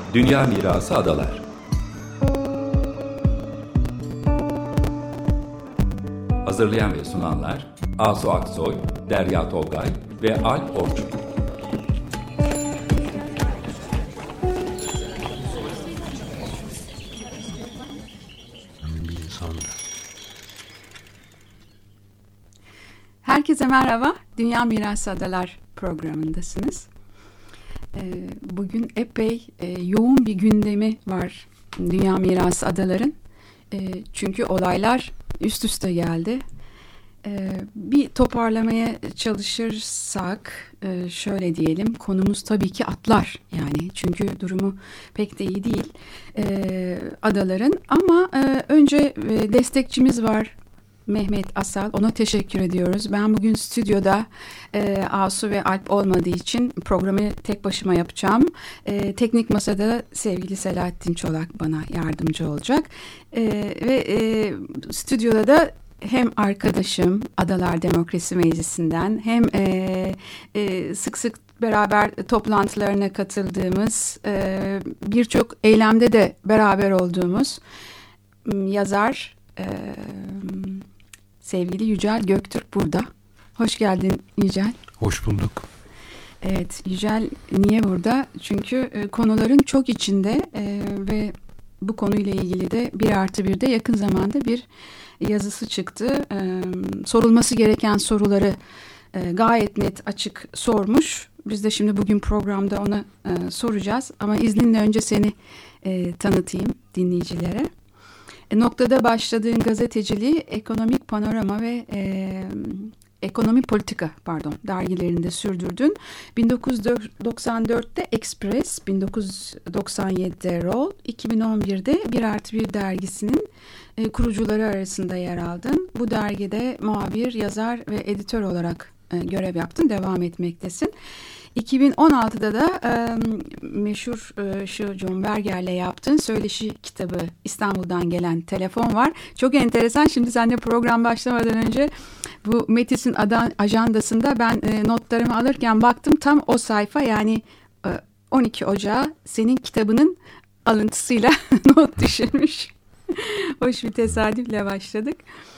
Dünya Mirası Adalar. Hazırlayan ve sunanlar Asu Aksoy, Derya Tolgay ve Alp Orçun. Herkese merhaba. Dünya Mirası Adalar programındasınız. Bugün epey yoğun bir gündemi var Dünya Mirası Adaların. Çünkü olaylar üst üste geldi. Bir toparlamaya çalışırsak şöyle diyelim, konumuz tabii ki atlar, yani çünkü durumu pek de iyi değil adaların, ama önce destekçimiz var, Mehmet Asal, ona teşekkür ediyoruz. Ben bugün stüdyoda Asu ve Alp olmadığı için programı tek başıma yapacağım. Teknik masada sevgili Selahattin Çolak bana yardımcı olacak. Ve stüdyoda da hem arkadaşım Adalar Demokrasi Meclisi'nden, hem sık sık beraber toplantılarına katıldığımız, birçok eylemde de beraber olduğumuz yazar sevgili Yücel Göktürk burada. Hoş geldin Yücel. Hoş bulduk. Evet, Yücel niye burada? Çünkü konuların çok içinde ve bu konuyla ilgili de 1+1'de yakın zamanda bir yazısı çıktı. Sorulması gereken soruları gayet net, açık sormuş. Biz de şimdi bugün programda ona soracağız. Ama izninle önce seni tanıtayım dinleyicilere. Noktada başladığın gazeteciliği Ekonomik Panorama ve Ekonomi Politika dergilerinde sürdürdün. 1994'te Express, 1997'de Roll, 2011'de 1+1 dergisinin kurucuları arasında yer aldın. Bu dergide muhabir, yazar ve editör olarak görev yaptın, devam etmektesin. 2016'da da meşhur şu John Berger'le yaptığın söyleşi kitabı İstanbul'dan gelen telefon var. Çok enteresan. Şimdi seninle program başlamadan önce bu Metis'in ajandasında ben notlarımı alırken baktım, tam o sayfa, yani 12 Ocağı senin kitabının alıntısıyla not düşürmüş. Hoş bir tesadüfle başladık.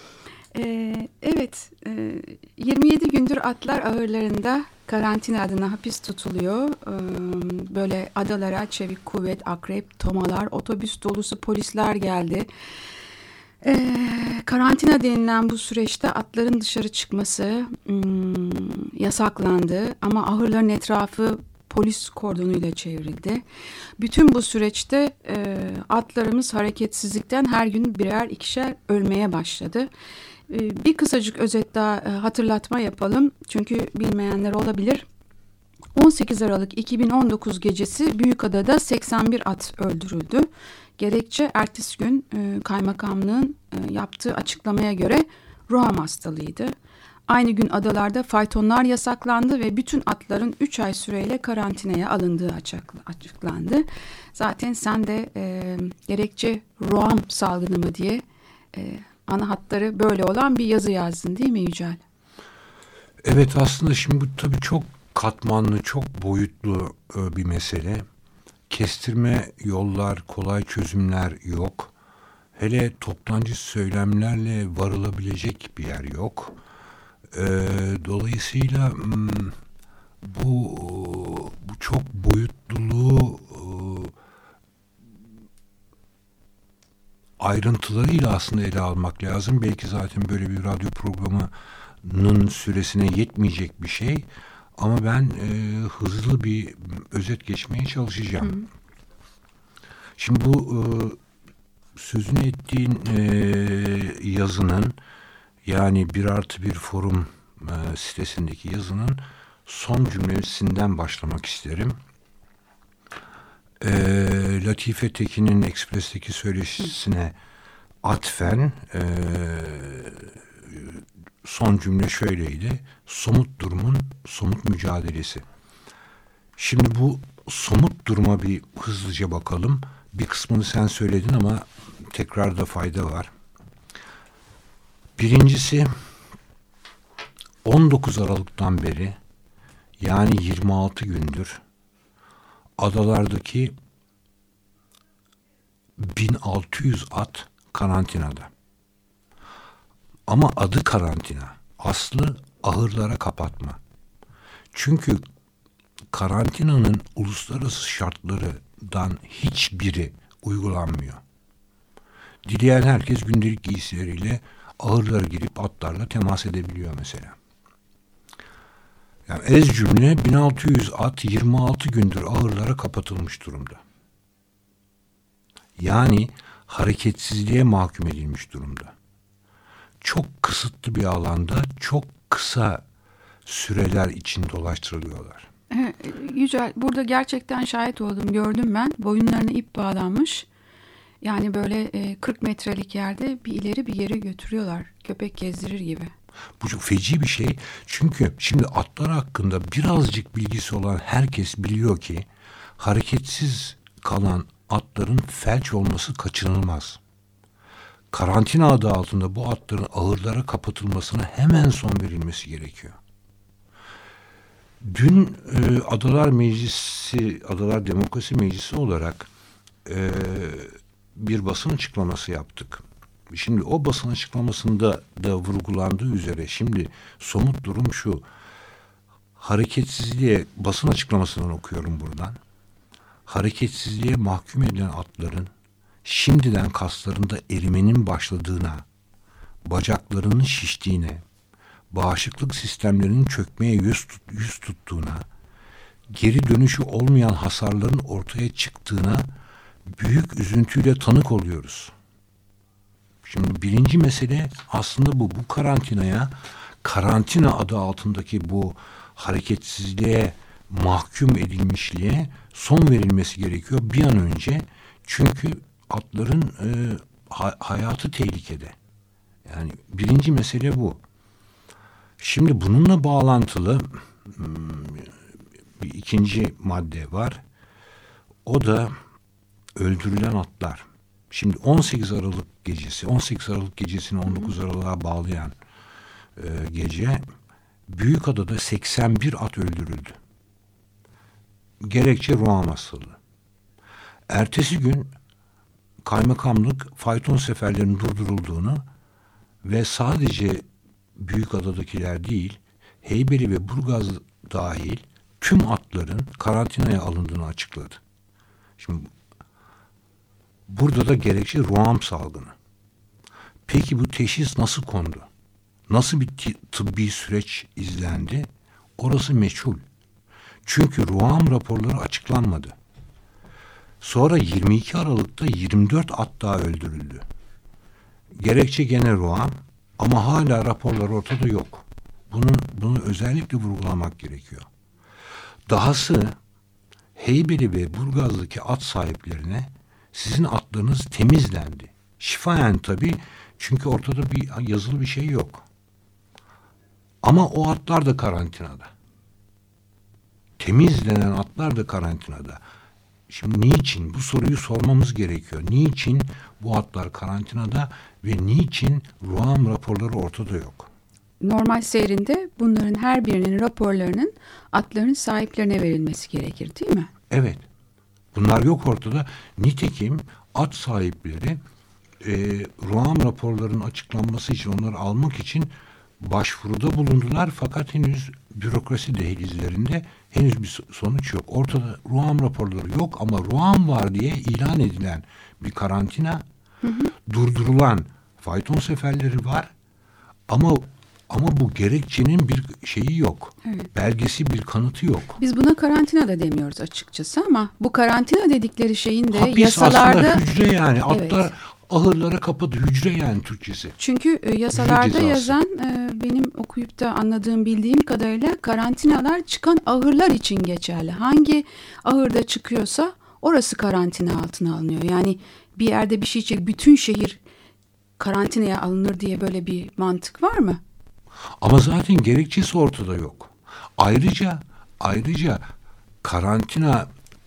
Evet, 27 gündür atlar ahırlarında karantina adına hapis tutuluyor. Böyle adalara çevik kuvvet, akrep, tomalar, otobüs dolusu polisler geldi. Karantina denilen bu süreçte atların dışarı çıkması yasaklandı, ama ahırların etrafı polis kordonuyla çevrildi. Bütün bu süreçte atlarımız hareketsizlikten her gün birer ikişer ölmeye başladı. Bir kısacık özet daha hatırlatma yapalım, çünkü bilmeyenler olabilir. 18 Aralık 2019 gecesi Büyükada'da 81 at öldürüldü. Gerekçe ertesi gün kaymakamlığın yaptığı açıklamaya göre ruham hastalığıydı. Aynı gün adalarda faytonlar yasaklandı ve bütün atların 3 ay süreyle karantinaya alındığı açıklandı. Zaten sen de gerekçe ruham salgını mı diye ana hatları böyle olan bir yazı yazdın, değil mi Yücel? Evet, aslında şimdi bu tabii çok katmanlı, çok boyutlu bir mesele. Kestirme yollar, kolay çözümler yok. Hele toptancı söylemlerle varılabilecek bir yer yok. Dolayısıyla bu çok boyutluluğu ayrıntılarıyla aslında ele almak lazım. Belki zaten böyle bir radyo programının süresine yetmeyecek bir şey. Ama ben hızlı bir özet geçmeye çalışacağım. Şimdi bu sözünü ettiğin yazının, yani 1+1 forum sitesindeki yazının son cümlesinden başlamak isterim. Latife Tekin'in Ekspres'teki söyleşisine atfen son cümle şöyleydi: somut durumun somut mücadelesi. Şimdi bu somut duruma bir hızlıca bakalım. Bir kısmını sen söyledin ama tekrarda fayda var. Birincisi, 19 Aralık'tan beri, yani 26 gündür adalardaki 1600 at karantinada. Ama adı karantina. Aslı ahırlara kapatma. Çünkü karantinanın uluslararası şartlarından hiçbiri uygulanmıyor. Dileyen herkes gündelik giysileriyle ahırlara girip atlarla temas edebiliyor mesela. Yani ez cümle 1600 at 26 gündür ahırlara kapatılmış durumda. Yani hareketsizliğe mahkum edilmiş durumda. Çok kısıtlı bir alanda çok kısa süreler için dolaştırılıyorlar. Yücel, burada gerçekten şahit oldum, gördüm ben. Boyunlarına ip bağlanmış. Yani böyle 40 metrelik yerde bir ileri bir geri götürüyorlar. Köpek gezdirir gibi. Bu çok feci bir şey. Çünkü şimdi atlar hakkında birazcık bilgisi olan herkes biliyor ki hareketsiz kalan atların felç olması kaçınılmaz. Karantina adı altında bu atların ahırlara kapatılmasına hemen son verilmesi gerekiyor. Dün Adalar Demokrasi Meclisi olarak bir basın açıklaması yaptık. Şimdi o basın açıklamasında da vurgulandığı üzere şimdi somut durum şu. Hareketsizliğe, basın açıklamasından okuyorum buradan. Hareketsizliğe mahkum edilen atların şimdiden kaslarında erimenin başladığına, bacaklarının şiştiğine, bağışıklık sistemlerinin çökmeye yüz tuttuğuna, geri dönüşü olmayan hasarların ortaya çıktığına büyük üzüntüyle tanık oluyoruz. Şimdi birinci mesele aslında bu. Bu karantina adı altındaki bu hareketsizliğe mahkum edilmişliğe son verilmesi gerekiyor bir an önce. Çünkü atların hayatı tehlikede. Yani birinci mesele bu. Şimdi bununla bağlantılı bir ikinci madde var. O da öldürülen atlar. Şimdi 18 Aralık gecesini 19 Aralık'a bağlayan gece Büyükada'da 81 at öldürüldü. Gerekçe ruham hastalığı. Ertesi gün kaymakamlık fayton seferlerinin durdurulduğunu ve sadece Büyükada'dakiler değil, Heybeli ve Burgaz dahil tüm atların karantinaya alındığını açıkladı. Şimdi burada da gerekçe ruam salgını. Peki bu teşhis nasıl kondu? Nasıl bir tıbbi süreç izlendi? Orası meçhul. Çünkü ruam raporları açıklanmadı. Sonra 22 Aralık'ta 24 at daha öldürüldü. Gerekçe gene ruam ama hala raporlar ortada yok. Bunu özellikle vurgulamak gerekiyor. Dahası Heybeli ve Burgaz'daki at sahiplerine sizin atlarınız temizlendi. Şifayen tabii, çünkü ortada bir yazılı bir şey yok. Ama o atlar da karantinada. Temizlenen atlar da karantinada. Şimdi niçin? Bu soruyu sormamız gerekiyor. Niçin bu atlar karantinada ve niçin ruam raporları ortada yok? Normal seyrinde bunların her birinin raporlarının atların sahiplerine verilmesi gerekir, değil mi? Evet. Bunlar yok ortada. Nitekim at sahipleri ruam raporlarının açıklanması için, onları almak için başvuruda bulundular. Fakat henüz bürokrasi dehlizlerinde henüz bir sonuç yok. Ortada ruam raporları yok ama ruam var diye ilan edilen bir karantina, durdurulan fayton seferleri var ama bu gerekçenin bir şeyi yok. Evet. Belgesi, bir kanıtı yok. Biz buna karantina da demiyoruz açıkçası ama bu karantina dedikleri şeyin de hapis yasalarda... aslında hücre yani. Evet. Atlar ahırlara kapadı. Hücre yani Türkçesi. Çünkü yasalarda yazan, benim okuyup da anladığım, bildiğim kadarıyla karantinalar çıkan ahırlar için geçerli. Hangi ahırda çıkıyorsa orası karantina altına alınıyor. Yani bir yerde bir şey çek, bütün şehir karantinaya alınır diye böyle bir mantık var mı? Ama zaten gerekçesi ortada yok. Ayrıca karantina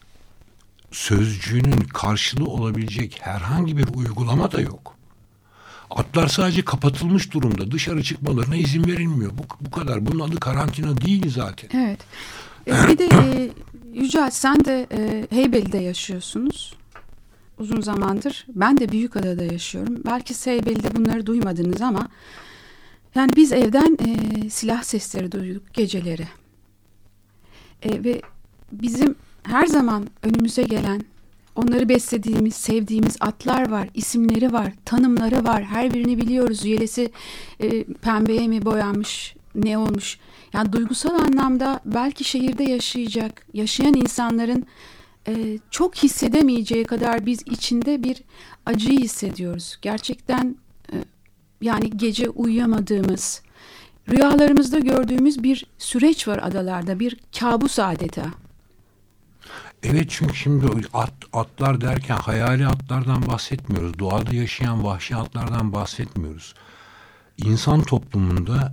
sözcüğünün karşılığı olabilecek herhangi bir uygulama da yok. Atlar sadece kapatılmış durumda. Dışarı çıkmalarına izin verilmiyor. Bu kadar. Bunun adı karantina değil zaten. Evet. Bir de Yücel, sen de Heybeli'de yaşıyorsunuz. uzun zamandır ben de Büyükada'da yaşıyorum. Belki Seybeli'de bunları duymadınız ama yani biz evden silah sesleri duyduk geceleri. Ve bizim her zaman önümüze gelen, onları beslediğimiz, sevdiğimiz atlar var, isimleri var, tanımları var. Her birini biliyoruz. Yelesi pembeye mi boyanmış, ne olmuş? Yani duygusal anlamda belki şehirde yaşayan insanların çok hissedemeyeceği kadar biz içinde bir acıyı hissediyoruz. Gerçekten yani gece uyuyamadığımız, rüyalarımızda gördüğümüz bir süreç var adalarda, bir kabus adeta. Evet, çünkü şimdi atlar derken hayali atlardan bahsetmiyoruz. Doğada yaşayan vahşi atlardan bahsetmiyoruz. İnsan toplumunda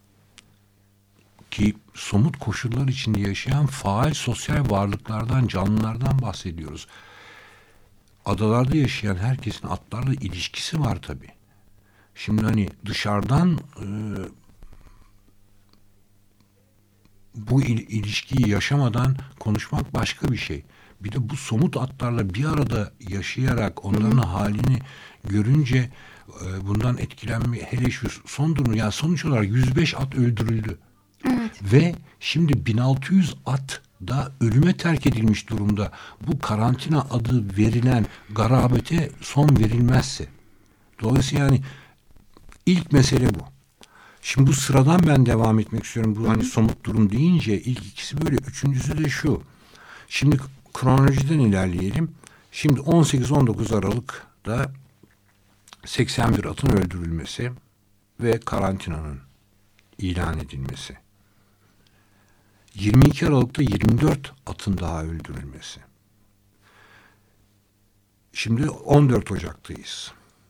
ki somut koşullar içinde yaşayan faal sosyal varlıklardan, canlılardan bahsediyoruz. Adalarda yaşayan herkesin atlarla ilişkisi var tabii. Şimdi hani dışarıdan bu ilişkiyi yaşamadan konuşmak başka bir şey. Bir de bu somut atlarla bir arada yaşayarak onların halini görünce bundan etkilenme, hele şu son durum, yani sonuç olarak 105 at öldürüldü. Evet. Ve şimdi 1600 at da ölüme terk edilmiş durumda. Bu karantina adı verilen garabete son verilmezse. Dolayısıyla yani ilk mesele bu. Şimdi bu sıradan ben devam etmek istiyorum. Bu hani somut durum deyince ilk ikisi böyle. Üçüncüsü de şu. Şimdi kronolojiden ilerleyelim. Şimdi 18-19 Aralık'ta 81 atın öldürülmesi ve karantinanın ilan edilmesi. 22 Aralık'ta 24 atın daha öldürülmesi. Şimdi 14 Ocak'tayız.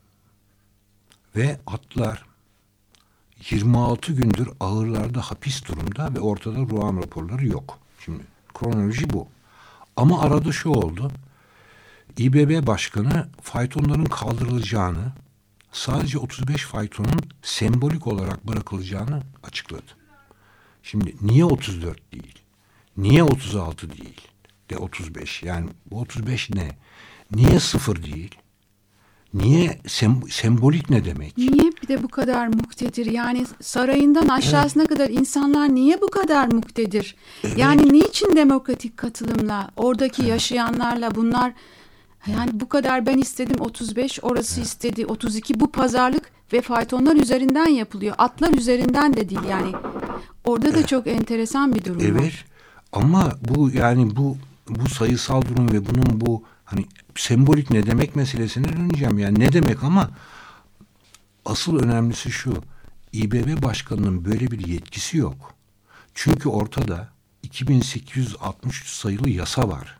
Ve atlar 26 gündür ahırlarda hapis durumda ve ortada ruham raporları yok. Şimdi kronoloji bu. Ama arada şu oldu. İBB Başkanı faytonların kaldırılacağını, sadece 35 faytonun sembolik olarak bırakılacağını açıkladı. Şimdi niye 34 değil? Niye 36 değil? De 35. Yani bu 35 ne? Niye 0 değil? Niye sembolik ne demek? Niye bir de bu kadar muktedir? Yani sarayından aşağısına kadar insanlar niye bu kadar muktedir? Evet. Yani niçin demokratik katılımla, oradaki yaşayanlarla bunlar, yani bu kadar ben istedim 35, orası istedi 32, bu pazarlık ve faytonlar üzerinden yapılıyor. Atlar üzerinden de değil yani. Orada da çok enteresan bir durum var. Evet. Ama bu yani bu sayısal durum ve bunun bu hani sembolik ne demek meselesine döneceğim. Yani ne demek, ama asıl önemlisi şu. İBB Başkanı'nın böyle bir yetkisi yok. Çünkü ortada 2863 sayılı yasa var.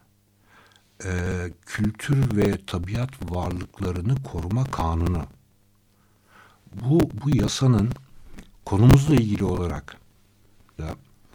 Kültür ve tabiat varlıklarını koruma kanunu. Bu yasanın konumuzla ilgili olarak da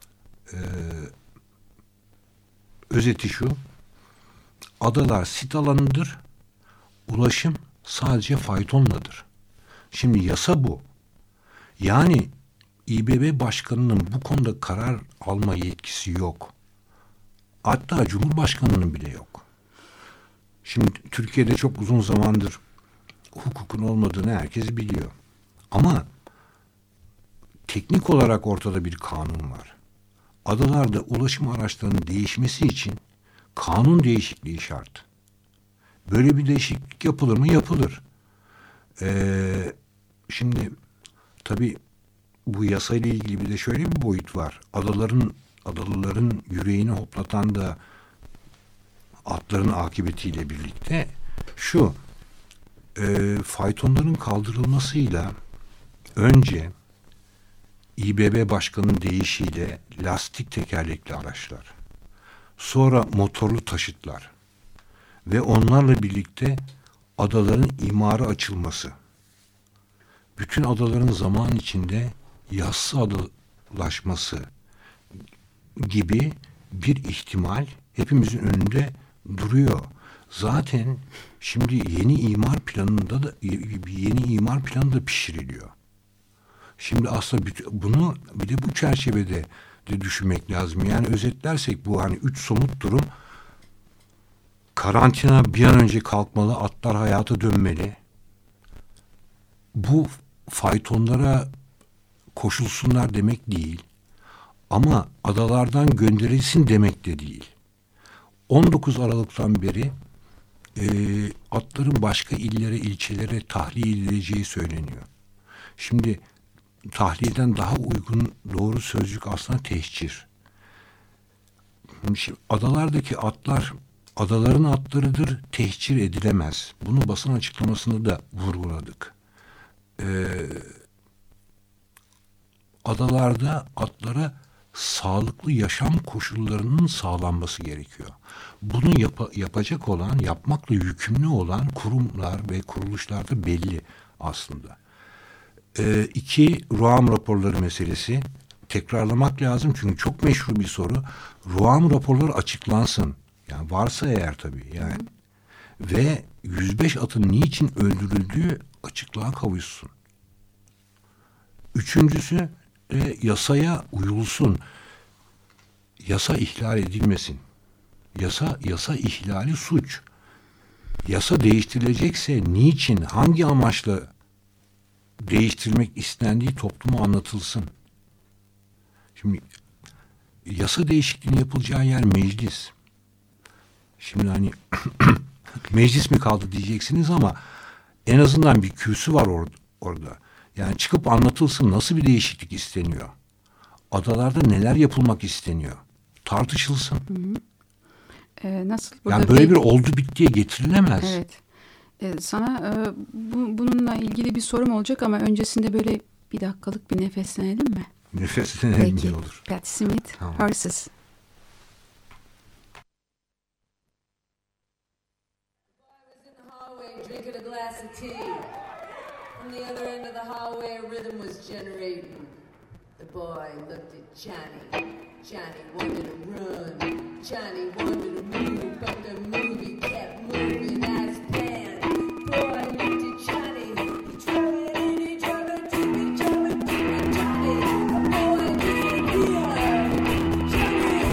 özeti şu: adalar sit alanıdır, ulaşım sadece faytonladır. Şimdi yasa bu. Yani İBB Başkanı'nın bu konuda karar alma yetkisi yok. Hatta Cumhurbaşkanı'nın bile yok. Şimdi Türkiye'de çok uzun zamandır hukukun olmadığını herkes biliyor. Ama teknik olarak ortada bir kanun var. Adalarda ulaşım araçlarının değişmesi için kanun değişikliği şart. Böyle bir değişiklik yapılır mı? Yapılır. Şimdi tabii bu yasayla ilgili bir de şöyle bir boyut var. Adalıların yüreğini hoplatan da atların akıbetiyle birlikte şu: faytonların kaldırılmasıyla önce İBB Başkanı'nın deyişiyle lastik tekerlekli araçlar, sonra motorlu taşıtlar ve onlarla birlikte adaların imara açılması, bütün adaların zaman içinde yassı adalaşması gibi bir ihtimal hepimizin önünde duruyor. Zaten şimdi yeni imar planı da pişiriliyor. Şimdi aslında bunu bir de bu çerçevede de düşünmek lazım. Yani özetlersek bu hani 3 somut durum: Karantina bir an önce kalkmalı, atlar hayata dönmeli. Bu faytonlara koşulsunlar demek değil. Ama adalardan gönderilsin demek de değil. 19 Aralık'tan beri atların başka illere, ilçelere tahliye edileceği söyleniyor. Şimdi tahliyeden daha uygun doğru sözcük aslında tehcir. Şimdi adalardaki atlar adaların atlarıdır, tehcir edilemez. Bunu basın açıklamasında da vurguladık. Adalarda atlara sağlıklı yaşam koşullarının sağlanması gerekiyor. Bunu yapacak olan, yapmakla yükümlü olan kurumlar ve kuruluşlar da belli aslında. 2. ROAM raporları meselesi. Tekrarlamak lazım çünkü çok meşhur bir soru. ROAM raporları açıklansın. Yani varsa eğer tabii yani. Ve 105 atın niçin öldürüldüğü açıklığa kavuşsun. 3.'sü yasaya uyulsun. Yasa ihlal edilmesin. Yasa ihlali suç. Yasa değiştirilecekse niçin, hangi amaçla değiştirmek istendiği topluma anlatılsın. Şimdi yasa değişikliğinin yapılacağı yer meclis. Şimdi hani meclis mi kaldı diyeceksiniz ama en azından bir kürsü var orada. Yani çıkıp anlatılsın nasıl bir değişiklik isteniyor. Adalarda neler yapılmak isteniyor. Tartışılsın. Nasıl? Yani böyle bir oldu bittiye getirilemez. Evet. Sana bununla ilgili bir sorum olacak ama öncesinde böyle bir dakikalık bir nefeslenelim mi? Nefeslenelim iyi olur. Pat Smith, tamam. Horses. Drinking a glass of tea. From the other end of the hallway, a rhythm was generating. The boy looked at Johnny. Johnny wanted to run. Johnny wanted to move, but the movie kept moving as planned. Boy looked at Johnny. He drove it in, he drove it to me, drove it to me, Johnny. The boy disappeared. Johnny.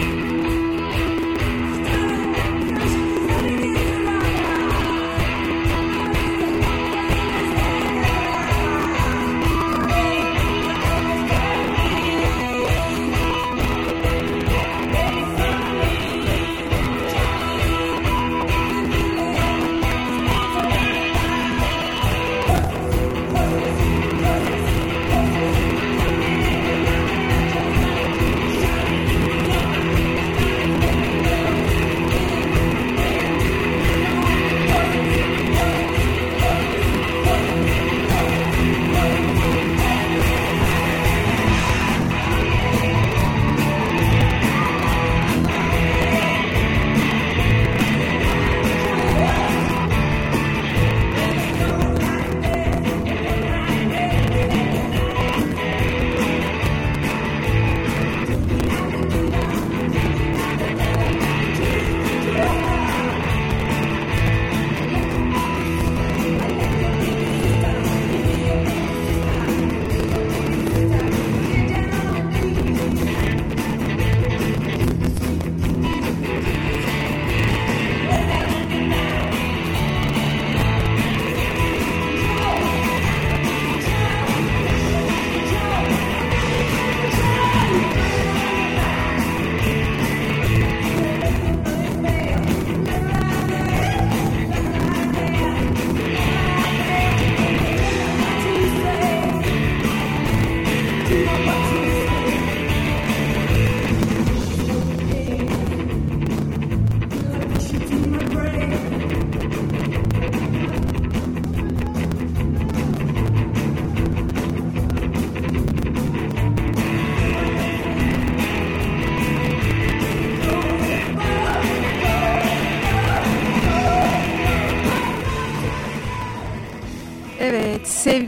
Evet,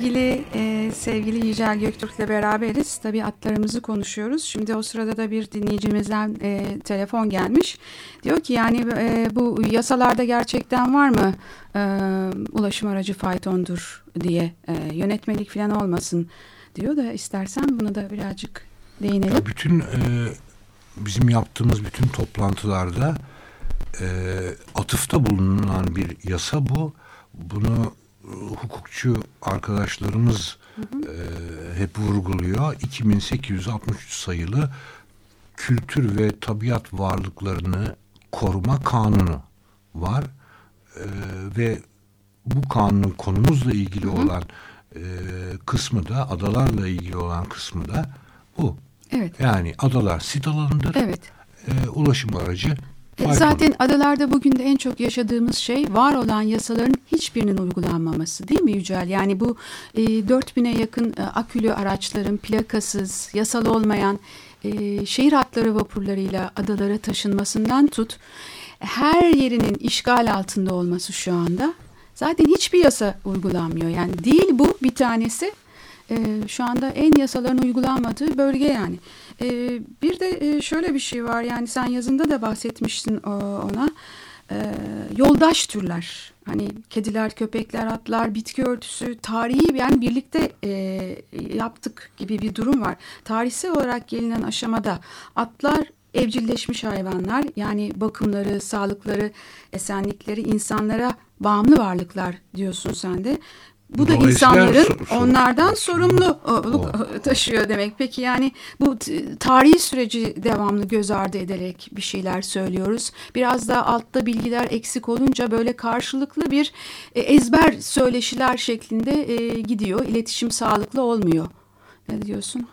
sevgili Yücel Göktürk'le beraberiz. Tabii atlarımızı konuşuyoruz. Şimdi o sırada da bir dinleyicimizden telefon gelmiş. Diyor ki yani bu yasalarda gerçekten var mı ulaşım aracı faytondur diye yönetmelik falan olmasın diyor da istersen bunu da birazcık değinelim. Ya bütün bizim yaptığımız bütün toplantılarda atıfta bulunan bir yasa bu. Bunu hukukçu arkadaşlarımız hep vurguluyor. 2863 sayılı Kültür ve Tabiat Varlıklarını Koruma Kanunu var. Ve bu kanunun konumuzla ilgili olan kısmı da, adalarla ilgili olan kısmı da bu. Evet. Yani adalar sit alanıdır. Evet. Ulaşım aracı fayton. Zaten adalarda bugün de en çok yaşadığımız şey var olan yasaların hiçbirinin uygulanmaması, değil mi Yücel? Yani bu 4000'e yakın akülü araçların plakasız, yasal olmayan şehir hatları vapurlarıyla adalara taşınmasından tut, her yerinin işgal altında olması şu anda. Zaten hiçbir yasa uygulanmıyor. Yani değil bu bir tanesi. Şu anda en yasaların uygulanmadığı bölge yani. Bir de şöyle bir şey var, yani sen yazında da bahsetmiştin ona. Yoldaş türler, hani kediler, köpekler, atlar, bitki örtüsü, tarihi yani birlikte yaptık gibi bir durum var. Tarihsel olarak gelinen aşamada atlar evcilleşmiş hayvanlar, yani bakımları, sağlıkları, esenlikleri insanlara bağımlı varlıklar diyorsun sen de. Bu da insanların onlardan sorumluluk taşıyor demek. Peki yani bu tarihi süreci devamlı göz ardı ederek bir şeyler söylüyoruz. Biraz da altta bilgiler eksik olunca böyle karşılıklı bir ezber söyleşiler şeklinde gidiyor. İletişim sağlıklı olmuyor. Ne diyorsun?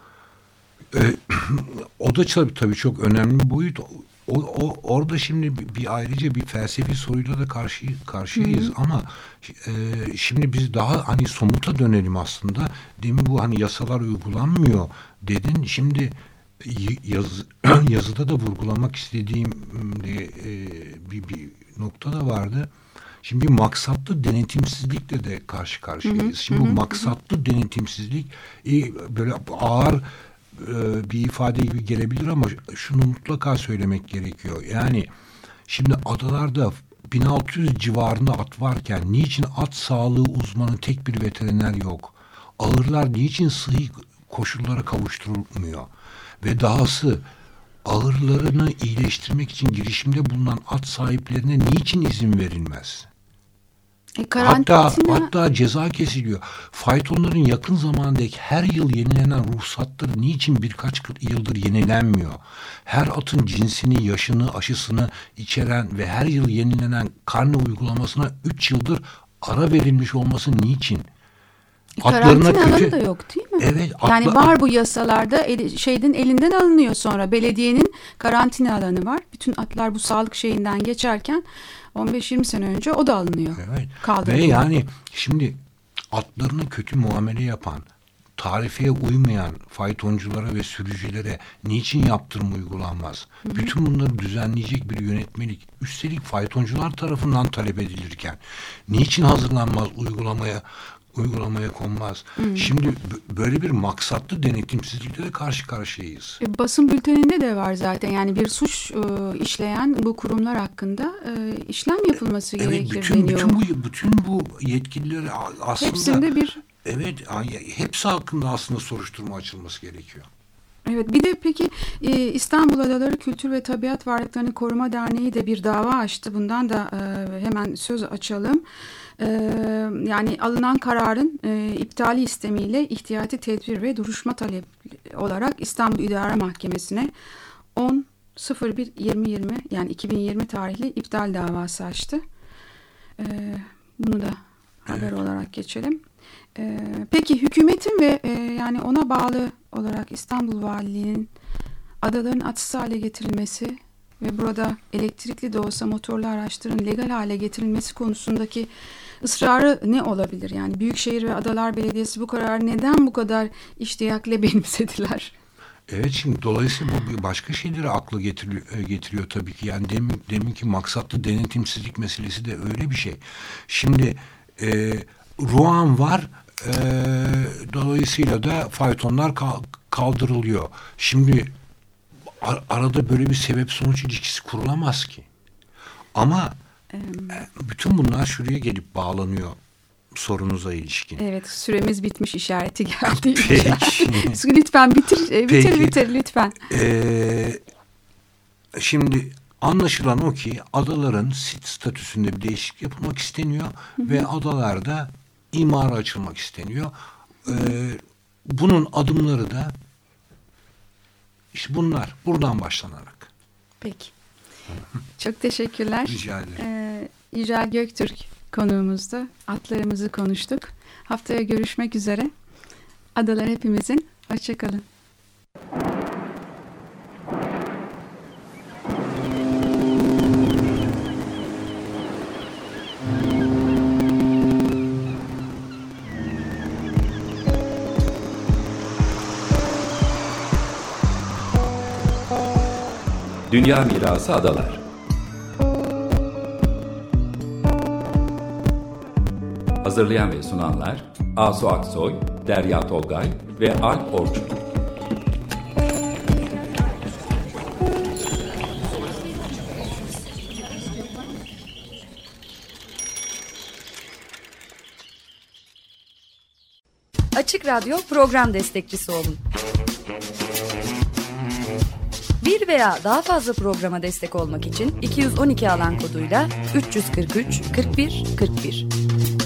O da tabii çok önemli bir boyut. Orada şimdi ayrıca bir felsefi soruyla da karşıyayız. Ama şimdi biz daha hani somuta dönelim aslında. Demin bu hani yasalar uygulanmıyor dedin. Şimdi yazıda da vurgulamak istediğim bir nokta da vardı. Şimdi bir maksatlı denetimsizlikle de karşı karşıyayız. Şimdi bu maksatlı denetimsizlik böyle ağır bir ifade gibi gelebilir ama şunu mutlaka söylemek gerekiyor. Yani şimdi adalarda 1600 civarında at varken niçin at sağlığı uzmanı tek bir veteriner yok? Ahırlar niçin sıhhi koşullara kavuşturulmuyor? Ve dahası ahırlarını iyileştirmek için girişimde bulunan at sahiplerine niçin izin verilmez? Hatta ceza kesiliyor. Faytonların yakın zamandaki her yıl yenilenen ruhsatları niçin birkaç yıldır yenilenmiyor? Her atın cinsini, yaşını, aşısını içeren ve her yıl yenilenen karne uygulamasına 3 yıldır ara verilmiş olması niçin? Karantina alanı da yok değil mi? Evet. Yani var bu yasalarda elinden alınıyor sonra. Belediyenin karantina alanı var. Bütün atlar bu sağlık şeyinden geçerken 15-20 sene önce o da alınıyor. Evet. Kaldırılıyor. Ve yani şimdi atlarına kötü muamele yapan, tarifeye uymayan faytonculara ve sürücülere niçin yaptırım uygulanmaz? Bütün bunları düzenleyecek bir yönetmelik, üstelik faytoncular tarafından talep edilirken niçin hazırlanmaz, uygulamaya konmaz? Şimdi böyle bir maksatlı denetimsizlikle de karşı karşıyayız. Basın bülteninde de var zaten, yani bir suç işleyen bu kurumlar hakkında işlem yapılması gerekir deniyor. Bütün bu yetkilileri aslında hepsinde bir... Evet, hepsi hakkında aslında soruşturma açılması gerekiyor. Evet, bir de peki İstanbul Adaları Kültür ve Tabiat Varlıklarını Koruma Derneği de bir dava açtı. Bundan da hemen söz açalım. Yani alınan kararın iptali istemiyle ihtiyati tedbir ve duruşma talebi olarak İstanbul İdare Mahkemesi'ne 10.01.2020 yani 2020 tarihli iptal davası açtı. Bunu da haber olarak geçelim. Peki hükümetin ve yani ona bağlı olarak İstanbul Valiliği'nin adaların atsız hale getirilmesi ve burada elektrikli de olsa motorlu araçların legal hale getirilmesi konusundaki ısrarı ne olabilir? Yani Büyükşehir ve Adalar Belediyesi bu kararı neden bu kadar iştiyakla benimsediler? Evet, şimdi dolayısıyla bu başka şeyleri akla getiriyor tabii ki. Yani deminki maksatlı denetimsizlik meselesi de öyle bir şey. Şimdi Ruan var, dolayısıyla da faytonlar kaldırılıyor. Şimdi arada böyle bir sebep sonuç ilişkisi kurulamaz ki. Ama bütün bunlar şuraya gelip bağlanıyor sorunuza ilişkin. Evet, süremiz bitmiş işareti geldi. Peki. Lütfen bitir lütfen. Şimdi Anlaşılan o ki adaların sit statüsünde bir değişiklik yapılmak isteniyor ve adalarda imara açılmak isteniyor. Bunun adımları da işte bunlar. Buradan başlanarak. Peki. Çok teşekkürler. Rica ederim. Yücel Göktürk konuğumuzdu. Atlarımızı konuştuk. Haftaya görüşmek üzere. Adalar hepimizin. Hoşça kalın. Dünya Mirası Adalar. Hazırlayan ve sunanlar Asu Aksoy, Derya Tolgay ve Alp Orçun. Açık Radyo program destekçisi olun. Bir veya daha fazla programa destek olmak için 212 alan koduyla 343 41 41.